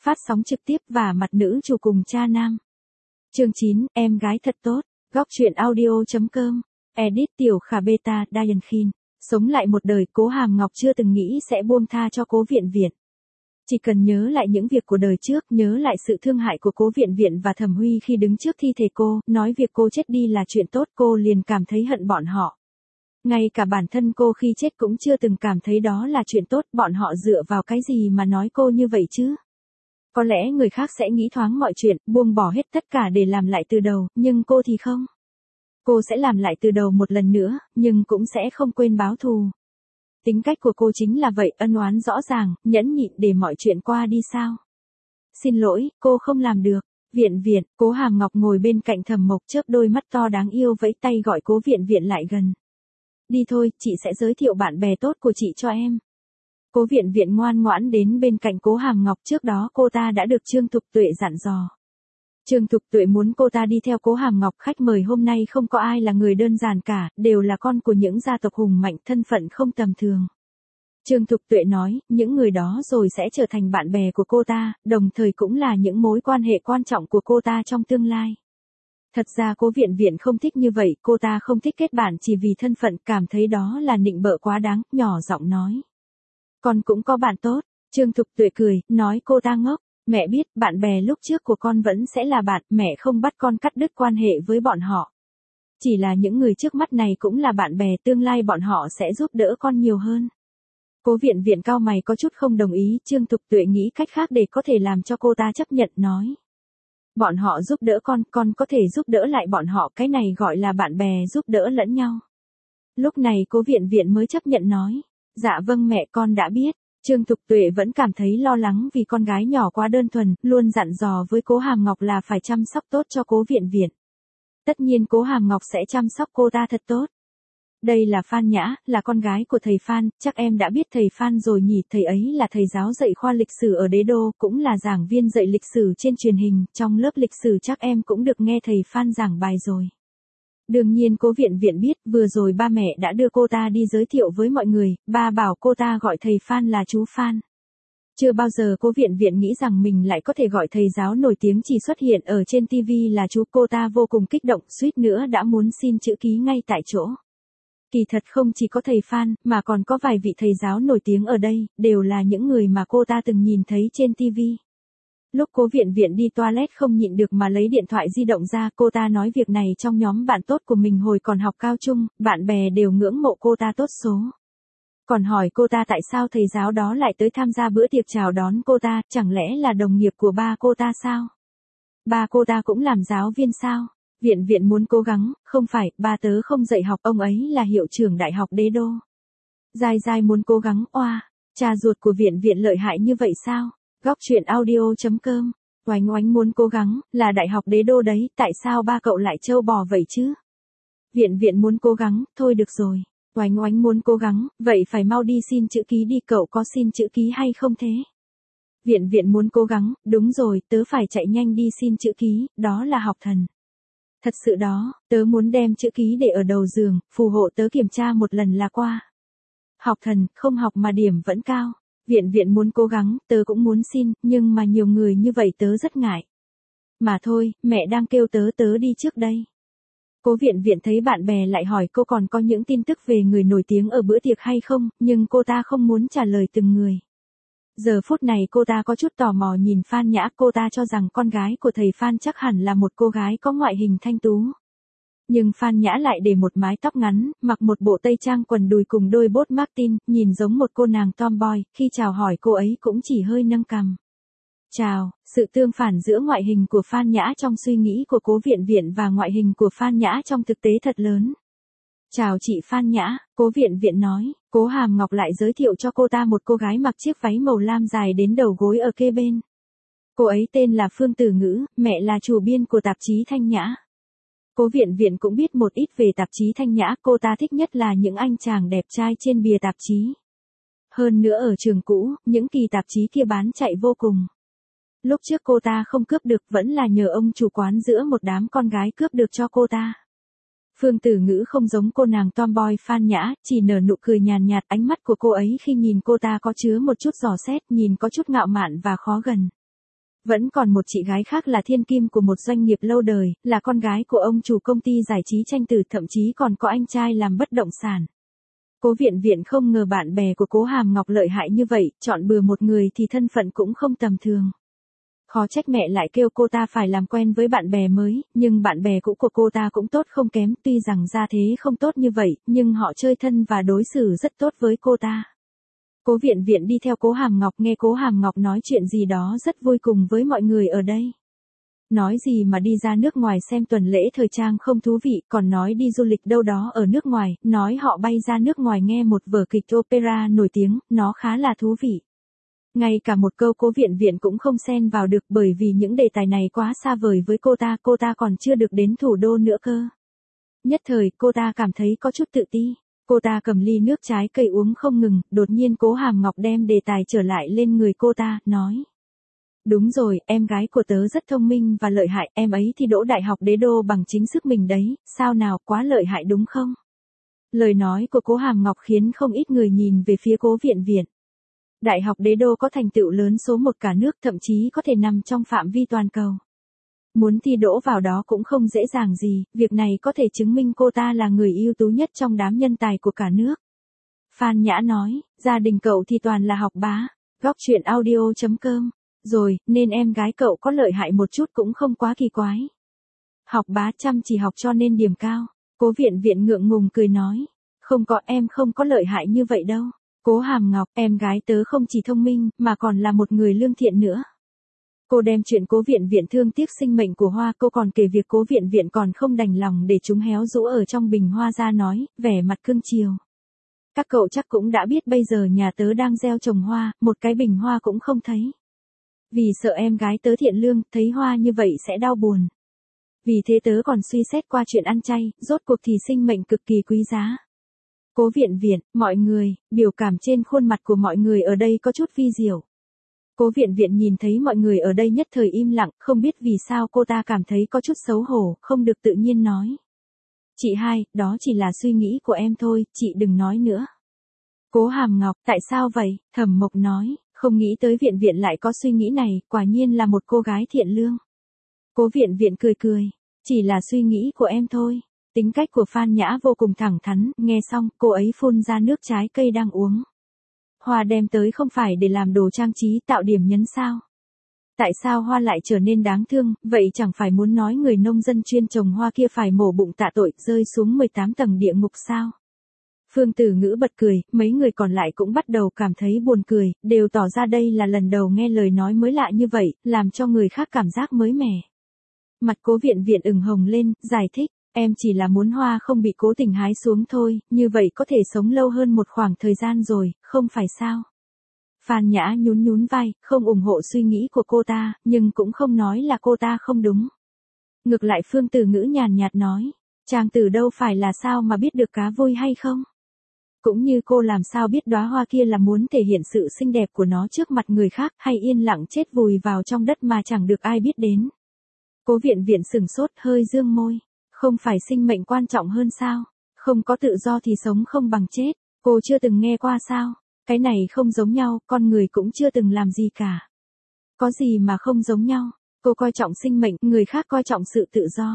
phát sóng trực tiếp và mặt nữ chủ cùng cha nam. Chương 9, em gái thật tốt. Góc truyện audio.com. Edit Tiểu Khả Beta Diane Khin. Sống lại một đời, Cố Hàm Ngọc chưa từng nghĩ sẽ buông tha cho Cố Viện Viện. Chỉ cần nhớ lại những việc của đời trước, nhớ lại sự thương hại của Cố Viện Viện và Thẩm Huy khi đứng trước thi thể cô, nói việc cô chết đi là chuyện tốt, cô liền cảm thấy hận bọn họ. Ngay cả bản thân cô khi chết cũng chưa từng cảm thấy đó là chuyện tốt, bọn họ dựa vào cái gì mà nói cô như vậy chứ? Có lẽ người khác sẽ nghĩ thoáng mọi chuyện, buông bỏ hết tất cả để làm lại từ đầu, nhưng cô thì không. Cô sẽ làm lại từ đầu một lần nữa, nhưng cũng sẽ không quên báo thù. Tính cách của cô chính là vậy, ân oán rõ ràng, nhẫn nhịn để mọi chuyện qua đi sao? Xin lỗi, cô không làm được. Viện Viện, Cố Hàm Ngọc ngồi bên cạnh Thẩm Mộc chớp đôi mắt to đáng yêu vẫy tay gọi Cố Viện Viện lại gần. Đi thôi, chị sẽ giới thiệu bạn bè tốt của chị cho em. Cố Viện Viện ngoan ngoãn đến bên cạnh Cố Hàm Ngọc, trước đó cô ta đã được Trương Thục Tuệ dặn dò. Trương Thục Tuệ muốn cô ta đi theo Cố Hàm Ngọc, khách mời hôm nay không có ai là người đơn giản cả, đều là con của những gia tộc hùng mạnh, thân phận không tầm thường. Trương Thục Tuệ nói, những người đó rồi sẽ trở thành bạn bè của cô ta, đồng thời cũng là những mối quan hệ quan trọng của cô ta trong tương lai. Thật ra Cố Viện Viện không thích như vậy, cô ta không thích kết bạn chỉ vì thân phận, cảm thấy đó là nịnh bợ quá đáng, nhỏ giọng nói. Con cũng có bạn tốt. Trương Thục Tuệ cười, nói cô ta ngốc. Mẹ biết, bạn bè lúc trước của con vẫn sẽ là bạn, mẹ không bắt con cắt đứt quan hệ với bọn họ. Chỉ là những người trước mắt này cũng là bạn bè, tương lai bọn họ sẽ giúp đỡ con nhiều hơn. Cố Viện Viện cau mày có chút không đồng ý, Trương Thục Tuệ nghĩ cách khác để có thể làm cho cô ta chấp nhận, nói. Bọn họ giúp đỡ con có thể giúp đỡ lại bọn họ, cái này gọi là bạn bè giúp đỡ lẫn nhau. Lúc này Cố Viện Viện mới chấp nhận nói. Dạ vâng mẹ, con đã biết. Trương Thục Tuệ vẫn cảm thấy lo lắng vì con gái nhỏ quá đơn thuần, luôn dặn dò với Cố Hàm Ngọc là phải chăm sóc tốt cho Cố Viện Viện. Tất nhiên Cố Hàm Ngọc sẽ chăm sóc cô ta thật tốt. Đây là Phan Nhã, là con gái của thầy Phan, chắc em đã biết thầy Phan rồi nhỉ, thầy ấy là thầy giáo dạy khoa lịch sử ở Đế Đô, cũng là giảng viên dạy lịch sử trên truyền hình, trong lớp lịch sử chắc em cũng được nghe thầy Phan giảng bài rồi. Đương nhiên Cố Viện Viện biết, vừa rồi ba mẹ đã đưa cô ta đi giới thiệu với mọi người, ba bảo cô ta gọi thầy Phan là chú Phan. Chưa bao giờ Cố Viện Viện nghĩ rằng mình lại có thể gọi thầy giáo nổi tiếng chỉ xuất hiện ở trên TV là chú, cô ta vô cùng kích động, suýt nữa đã muốn xin chữ ký ngay tại chỗ. Kỳ thật không chỉ có thầy Phan, mà còn có vài vị thầy giáo nổi tiếng ở đây, đều là những người mà cô ta từng nhìn thấy trên TV. Lúc Cố Viện Viện đi toilet không nhịn được mà lấy điện thoại di động ra, cô ta nói việc này trong nhóm bạn tốt của mình hồi còn học cao trung, bạn bè đều ngưỡng mộ cô ta tốt số. Còn hỏi cô ta tại sao thầy giáo đó lại tới tham gia bữa tiệc chào đón cô ta, chẳng lẽ là đồng nghiệp của ba cô ta sao? Ba cô ta cũng làm giáo viên sao? Viện Viện muốn cố gắng, không phải, ba tớ không dạy học, ông ấy là hiệu trưởng đại học Đế Đô. Giai Giai muốn cố gắng, oa, cha ruột của Viện Viện lợi hại như vậy sao? Góc truyện audio.com. Oánh Oánh muốn cố gắng, là đại học Đế Đô đấy, tại sao ba cậu lại trâu bò vậy chứ? Viện Viện muốn cố gắng, thôi được rồi. Oánh Oánh muốn cố gắng, vậy phải mau đi xin chữ ký đi, cậu có xin chữ ký hay không thế? Viện Viện muốn cố gắng, đúng rồi, tớ phải chạy nhanh đi xin chữ ký, đó là học thần. Thật sự đó, tớ muốn đem chữ ký để ở đầu giường, phù hộ tớ kiểm tra một lần là qua. Học thần, không học mà điểm vẫn cao. Viện Viện muốn cố gắng, tớ cũng muốn xin, nhưng mà nhiều người như vậy tớ rất ngại. Mà thôi, mẹ đang kêu tớ đi trước đây. Cố Viện Viện thấy bạn bè lại hỏi cô còn có những tin tức về người nổi tiếng ở bữa tiệc hay không, nhưng cô ta không muốn trả lời từng người. Giờ phút này cô ta có chút tò mò nhìn Phan Nhã, cô ta cho rằng con gái của thầy Phan chắc hẳn là một cô gái có ngoại hình thanh tú. Nhưng Phan Nhã lại để một mái tóc ngắn, mặc một bộ tây trang quần đùi cùng đôi bốt Martin, nhìn giống một cô nàng tomboy, khi chào hỏi cô ấy cũng chỉ hơi nâng cằm. Chào, sự tương phản giữa ngoại hình của Phan Nhã trong suy nghĩ của Cố Viện Viện và ngoại hình của Phan Nhã trong thực tế thật lớn. Chào chị Phan Nhã, Cố Viện Viện nói, Cố Hàm Ngọc lại giới thiệu cho cô ta một cô gái mặc chiếc váy màu lam dài đến đầu gối ở kế bên. Cô ấy tên là Phương Tử Ngữ, mẹ là chủ biên của tạp chí Thanh Nhã. Cố Viện Viện cũng biết một ít về tạp chí Thanh Nhã, cô ta thích nhất là những anh chàng đẹp trai trên bìa tạp chí. Hơn nữa ở trường cũ, những kỳ tạp chí kia bán chạy vô cùng. Lúc trước cô ta không cướp được vẫn là nhờ ông chủ quán giữa một đám con gái cướp được cho cô ta. Phương Tử Ngữ không giống cô nàng tomboy Phan Nhã, chỉ nở nụ cười nhàn nhạt, ánh mắt của cô ấy khi nhìn cô ta có chứa một chút dò xét, nhìn có chút ngạo mạn và khó gần. Vẫn còn một chị gái khác là thiên kim của một doanh nghiệp lâu đời, là con gái của ông chủ công ty giải trí Tranh Tử, thậm chí còn có anh trai làm bất động sản. Cố Viện Viện không ngờ bạn bè của Cố Hàm Ngọc lợi hại như vậy, chọn bừa một người thì thân phận cũng không tầm thường. Khó trách mẹ lại kêu cô ta phải làm quen với bạn bè mới, nhưng bạn bè cũ của cô ta cũng tốt không kém, tuy rằng gia thế không tốt như vậy, nhưng họ chơi thân và đối xử rất tốt với cô ta. Cố Viện Viện đi theo Cố Hàm Ngọc, nghe Cố Hàm Ngọc nói chuyện gì đó rất vui cùng với mọi người ở đây. Nói gì mà đi ra nước ngoài xem tuần lễ thời trang không thú vị, còn nói đi du lịch đâu đó ở nước ngoài, nói họ bay ra nước ngoài nghe một vở kịch opera nổi tiếng, nó khá là thú vị. Ngay cả một câu Cố Viện Viện cũng không xen vào được, bởi vì những đề tài này quá xa vời với cô ta còn chưa được đến thủ đô nữa cơ. Nhất thời, cô ta cảm thấy có chút tự ti. Cô ta cầm ly nước trái cây uống không ngừng, đột nhiên Cố Hàm Ngọc đem đề tài trở lại lên người cô ta, nói. Đúng rồi, em gái của tớ rất thông minh và lợi hại, em ấy thì đỗ đại học Đế Đô bằng chính sức mình đấy, sao nào, quá lợi hại đúng không? Lời nói của Cố Hàm Ngọc khiến không ít người nhìn về phía Cố Viện Viện. Đại học Đế Đô có thành tựu lớn số 1 cả nước, thậm chí có thể nằm trong phạm vi toàn cầu. Muốn thi đỗ vào đó cũng không dễ dàng gì, việc này có thể chứng minh cô ta là người ưu tú nhất trong đám nhân tài của cả nước. Phan Nhã nói, gia đình cậu thì toàn là học bá, góc chuyện audio.com. Rồi, nên em gái cậu có lợi hại một chút cũng không quá kỳ quái. Học bá chăm chỉ học cho nên điểm cao. Cố Viện Viện ngượng ngùng cười nói. Không có, em không có lợi hại như vậy đâu. Cố Hàm Ngọc, em gái tớ không chỉ thông minh, mà còn là một người lương thiện nữa. Cô đem chuyện Cố Viện Viện thương tiếc sinh mệnh của hoa, cô còn kể việc Cố Viện Viện còn không đành lòng để chúng héo rũ ở trong bình hoa ra nói, vẻ mặt cưng chiều. Các cậu chắc cũng đã biết bây giờ nhà tớ đang gieo trồng hoa, một cái bình hoa cũng không thấy. Vì sợ em gái tớ thiện lương, thấy hoa như vậy sẽ đau buồn. Vì thế tớ còn suy xét qua chuyện ăn chay, rốt cuộc thì sinh mệnh cực kỳ quý giá. Cố Viện Viện, mọi người, biểu cảm trên khuôn mặt của mọi người ở đây có chút vi diệu. Cố Viện Viện nhìn thấy mọi người ở đây nhất thời im lặng, không biết vì sao cô ta cảm thấy có chút xấu hổ, không được tự nhiên nói. Chị hai, đó chỉ là suy nghĩ của em thôi, chị đừng nói nữa. Cố Hàm Ngọc, tại sao vậy? Thẩm Mộc nói, không nghĩ tới Viện Viện lại có suy nghĩ này, quả nhiên là một cô gái thiện lương. Cố Viện Viện cười cười, chỉ là suy nghĩ của em thôi. Tính cách của Phan Nhã vô cùng thẳng thắn, nghe xong, cô ấy phun ra nước trái cây đang uống. Hoa đem tới không phải để làm đồ trang trí tạo điểm nhấn sao? Tại sao hoa lại trở nên đáng thương, vậy chẳng phải muốn nói người nông dân chuyên trồng hoa kia phải mổ bụng tạ tội, rơi xuống 18 tầng địa ngục sao? Phương Tử Ngữ bật cười, mấy người còn lại cũng bắt đầu cảm thấy buồn cười, đều tỏ ra đây là lần đầu nghe lời nói mới lạ như vậy, làm cho người khác cảm giác mới mẻ. Mặt Cố Viện Viện ửng hồng lên, giải thích, em chỉ là muốn hoa không bị cố tình hái xuống thôi, như vậy có thể sống lâu hơn một khoảng thời gian rồi, không phải sao? Phan Nhã nhún nhún vai, không ủng hộ suy nghĩ của cô ta, nhưng cũng không nói là cô ta không đúng. Ngược lại Phương Tử Ngữ nhàn nhạt nói, chàng tử đâu phải là sao mà biết được cá vui hay không? Cũng như cô làm sao biết đóa hoa kia là muốn thể hiện sự xinh đẹp của nó trước mặt người khác, hay yên lặng chết vùi vào trong đất mà chẳng được ai biết đến. Cố Viện Viện sửng sốt, hơi dương môi. Không phải sinh mệnh quan trọng hơn sao? Không có tự do thì sống không bằng chết. Cô chưa từng nghe qua sao? Cái này không giống nhau, con người cũng chưa từng làm gì cả. Có gì mà không giống nhau? Cô coi trọng sinh mệnh, người khác coi trọng sự tự do.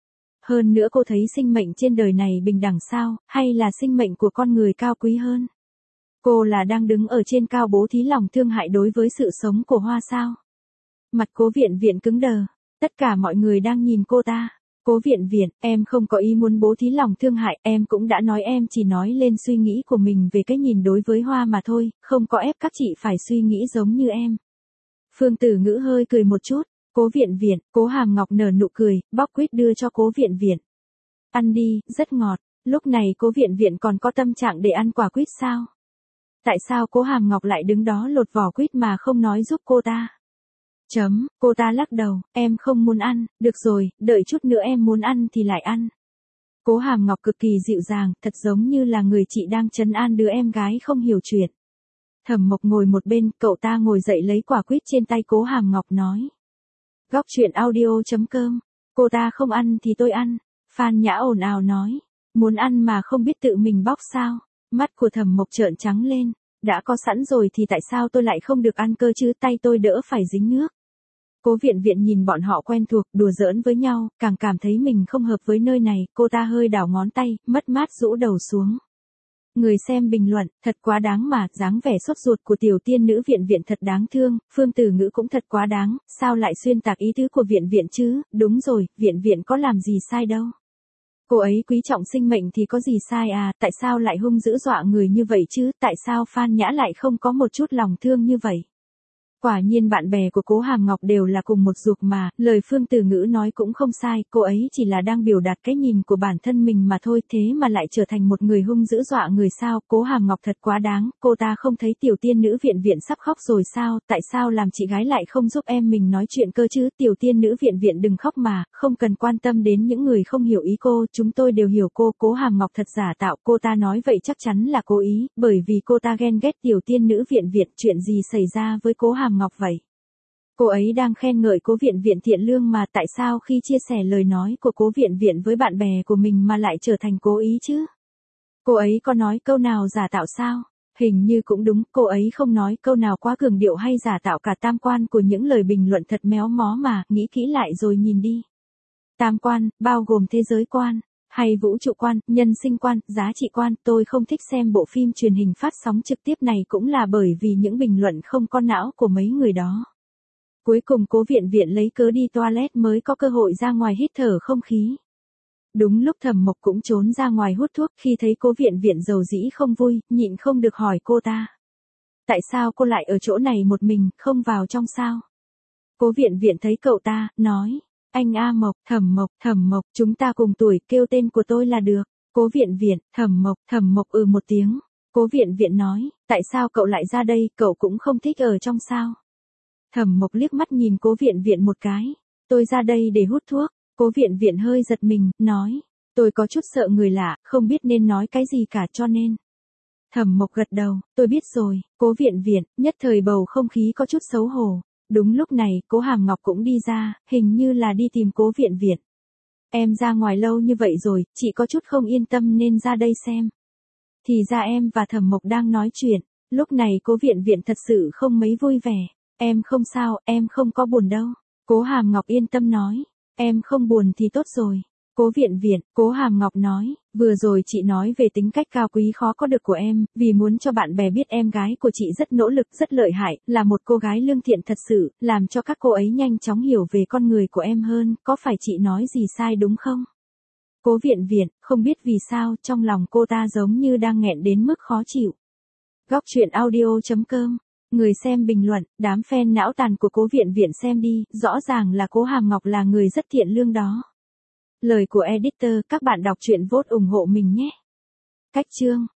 Hơn nữa cô thấy sinh mệnh trên đời này bình đẳng sao, hay là sinh mệnh của con người cao quý hơn? Cô là đang đứng ở trên cao bố thí lòng thương hại đối với sự sống của hoa sao? Mặt Cố Viện Viện cứng đờ. Tất cả mọi người đang nhìn cô ta. Cố Viện Viện, em không có ý muốn bố thí lòng thương hại, em cũng đã nói em chỉ nói lên suy nghĩ của mình về cái nhìn đối với hoa mà thôi, không có ép các chị phải suy nghĩ giống như em. Phương Tử Ngữ hơi cười một chút. Cố Viện Viện, Cố Hàm Ngọc nở nụ cười, bóc quýt đưa cho Cố Viện Viện. Ăn đi, rất ngọt. Lúc này Cố Viện Viện còn có tâm trạng để ăn quả quýt sao? Tại sao Cố Hàm Ngọc lại đứng đó lột vỏ quýt mà không nói giúp cô ta? Cô ta lắc đầu, em không muốn ăn, được rồi, đợi chút nữa em muốn ăn thì lại ăn. Cố Hàm Ngọc cực kỳ dịu dàng, thật giống như là người chị đang trấn an đứa em gái không hiểu chuyện. Thẩm Mộc ngồi một bên, cậu ta ngồi dậy lấy quả quýt trên tay Cố Hàm Ngọc nói. Góc chuyện audio.com, cô ta không ăn thì tôi ăn. Phan Nhã ồn ào nói, muốn ăn mà không biết tự mình bóc sao? Mắt của Thẩm Mộc trợn trắng lên, đã có sẵn rồi thì tại sao tôi lại không được ăn cơ chứ, tay tôi đỡ phải dính nước. Cố Viện Viện nhìn bọn họ quen thuộc, đùa giỡn với nhau, càng cảm thấy mình không hợp với nơi này, cô ta hơi đảo ngón tay, mất mát rũ đầu xuống. Người xem bình luận, thật quá đáng mà, dáng vẻ sốt ruột của tiểu tiên nữ Viện Viện thật đáng thương, Phương Tử Ngữ cũng thật quá đáng, sao lại xuyên tạc ý tứ của Viện Viện chứ, đúng rồi, Viện Viện có làm gì sai đâu. Cô ấy quý trọng sinh mệnh thì có gì sai à, tại sao lại hung dữ dọa người như vậy chứ, tại sao Phan Nhã lại không có một chút lòng thương như vậy. Quả nhiên bạn bè của Cố Hàm Ngọc đều là cùng một ruột mà, lời Phương Tử Ngữ nói cũng không sai, cô ấy chỉ là đang biểu đạt cái nhìn của bản thân mình mà thôi, thế mà lại trở thành một người hung dữ dọa người sao, Cố Hàm Ngọc thật quá đáng, cô ta không thấy tiểu tiên nữ Viện Viện sắp khóc rồi sao, tại sao làm chị gái lại không giúp em mình nói chuyện cơ chứ, tiểu tiên nữ Viện Viện đừng khóc mà, không cần quan tâm đến những người không hiểu ý cô, chúng tôi đều hiểu cô, Cố Hàm Ngọc thật giả tạo, cô ta nói vậy chắc chắn là cố ý, bởi vì cô ta ghen ghét tiểu tiên nữ Viện Viện, chuyện gì xảy ra với Cố Hàm Ngọc vậy? Cô ấy đang khen ngợi Cố Viện Viện thiện lương mà tại sao khi chia sẻ lời nói của Cố Viện Viện với bạn bè của mình mà lại trở thành cố ý chứ? Cô ấy có nói câu nào giả tạo sao? Hình như cũng đúng, cô ấy không nói câu nào quá cường điệu hay giả tạo cả, tam quan của những lời bình luận thật méo mó mà, nghĩ kỹ lại rồi nhìn đi. Tam quan, bao gồm thế giới quan, hay vũ trụ quan, nhân sinh quan, giá trị quan, tôi không thích xem bộ phim truyền hình phát sóng trực tiếp này cũng là bởi vì những bình luận không có não của mấy người đó. Cuối cùng Cố Viện Viện lấy cớ đi toilet mới có cơ hội ra ngoài hít thở không khí. Đúng lúc Thẩm Mộc cũng trốn ra ngoài hút thuốc, khi thấy Cố Viện Viện dầu dĩ không vui, nhịn không được hỏi cô ta. Tại sao cô lại ở chỗ này một mình, không vào trong sao? Cố Viện Viện thấy cậu ta, nói. Anh A Mộc, Thẩm Mộc, chúng ta cùng tuổi, kêu tên của tôi là được. Cố Viện Viện, Thẩm Mộc một tiếng. Cố Viện Viện nói, tại sao cậu lại ra đây, cậu cũng không thích ở trong sao? Thẩm Mộc liếc mắt nhìn Cố Viện Viện một cái. Tôi ra đây để hút thuốc. Cố Viện Viện hơi giật mình, nói. Tôi có chút sợ người lạ, không biết nên nói cái gì cả cho nên. Thẩm Mộc gật đầu, tôi biết rồi. Cố Viện Viện, nhất thời bầu không khí có chút xấu hổ. Đúng lúc này, Cố Hàm Ngọc cũng đi ra, hình như là đi tìm Cố Viện Viện. Em ra ngoài lâu như vậy rồi, chị có chút không yên tâm nên ra đây xem. Thì ra em và Thẩm Mộc đang nói chuyện. Lúc này Cố Viện Viện thật sự không mấy vui vẻ. Em không sao, em không có buồn đâu. Cố Hàm Ngọc yên tâm nói. Em không buồn thì tốt rồi. Cố Viện Viện, Cố Hàm Ngọc nói, vừa rồi chị nói về tính cách cao quý khó có được của em, vì muốn cho bạn bè biết em gái của chị rất nỗ lực, rất lợi hại, là một cô gái lương thiện thật sự, làm cho các cô ấy nhanh chóng hiểu về con người của em hơn, có phải chị nói gì sai đúng không? Cố Viện Viện, không biết vì sao, trong lòng cô ta giống như đang nghẹn đến mức khó chịu. Góc truyện audio.com. Người xem bình luận, đám fan não tàn của Cố Viện Viện xem đi, rõ ràng là Cố Hàm Ngọc là người rất thiện lương đó. Lời của editor, các bạn đọc truyện vote ủng hộ mình nhé. Cách chương